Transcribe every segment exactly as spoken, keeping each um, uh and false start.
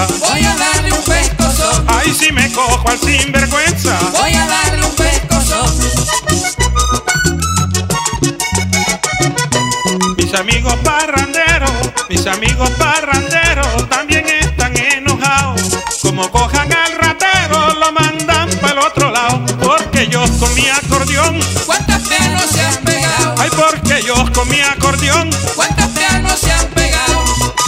vergüenza. Voy a darle un pescozón. Ay, si me cojo al sinvergüenza. Voy a darle un pescozón. Mis amigos parranderos, mis amigos parranderos también están enojados. Como cojan al ratero, lo mandan para el otro lado. Porque ellos con mi acordeón, ¿cuántas pianos se han pegado? ay, porque ellos con mi acordeón, ¿Cuántas pianos se han pegado?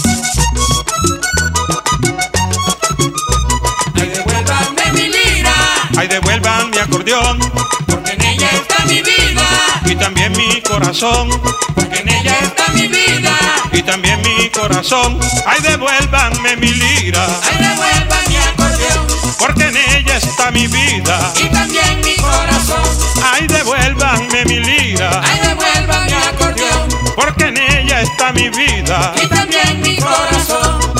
Ay, devuélvanme mi lira, ay, devuelvan mi acordeón, porque en ella está mi vida, y también mi corazón, porque en ella está mi vida. y también mi corazón. Ay, devuélvanme mi lira, Ay, devuelvan mi acordeón, porque en ella está mi vida. y también mi corazón. Ay, devuélvanme mi lira, Ay, devuelvan mi acordeón, porque en ella está mi vida. y también mi corazón.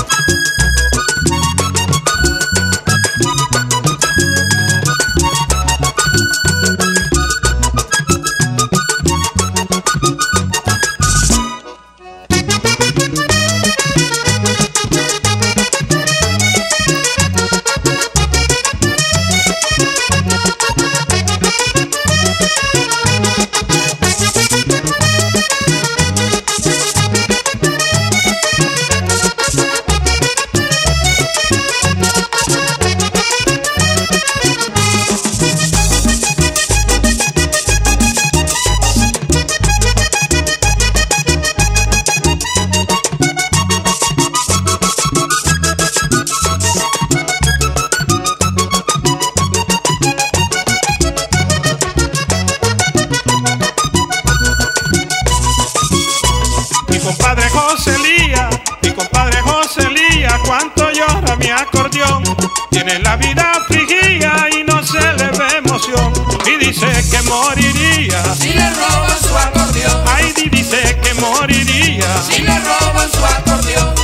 Mi compadre José Lía, mi compadre José Lía, cuánto llora mi acordeón. Tiene la vida afligida y no se le ve emoción. Y dice que moriría, Si le roban su acordeón, ay, y dice que moriría. si le roban su acordeón.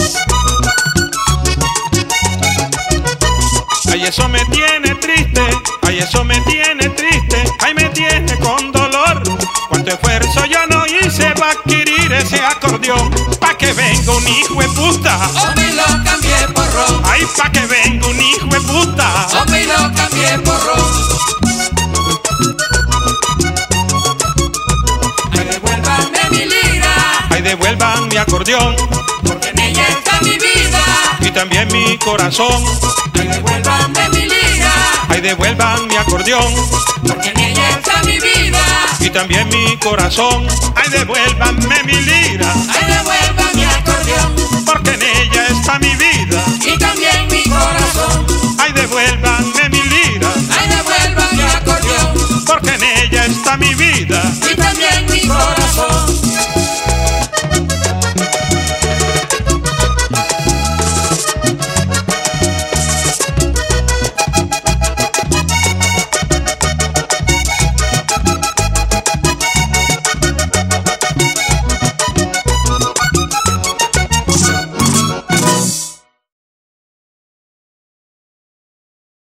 Ay, eso me tiene triste, ay, eso me tiene triste, ay, me tiene con dolor. Cuánto esfuerzo yo no hice para adquirir ese acordeón, pa' que venga un hijo de puta. O me lo cambié por ron, Ay, pa' que venga un hijo de puta. o me lo cambié por ron. Ay, devuélvanme mi lira, Ay, devuelvan mi acordeón, porque en ella está mi vida. y también mi corazón. Ay, devuélvanme mi lira, Ay, devuelvan mi acordeón, porque en ella está mi vida. y también mi corazón. Ay, devuélvanme mi lira, Ay, devuelvan mi acordeón, porque en ella está mi vida. y también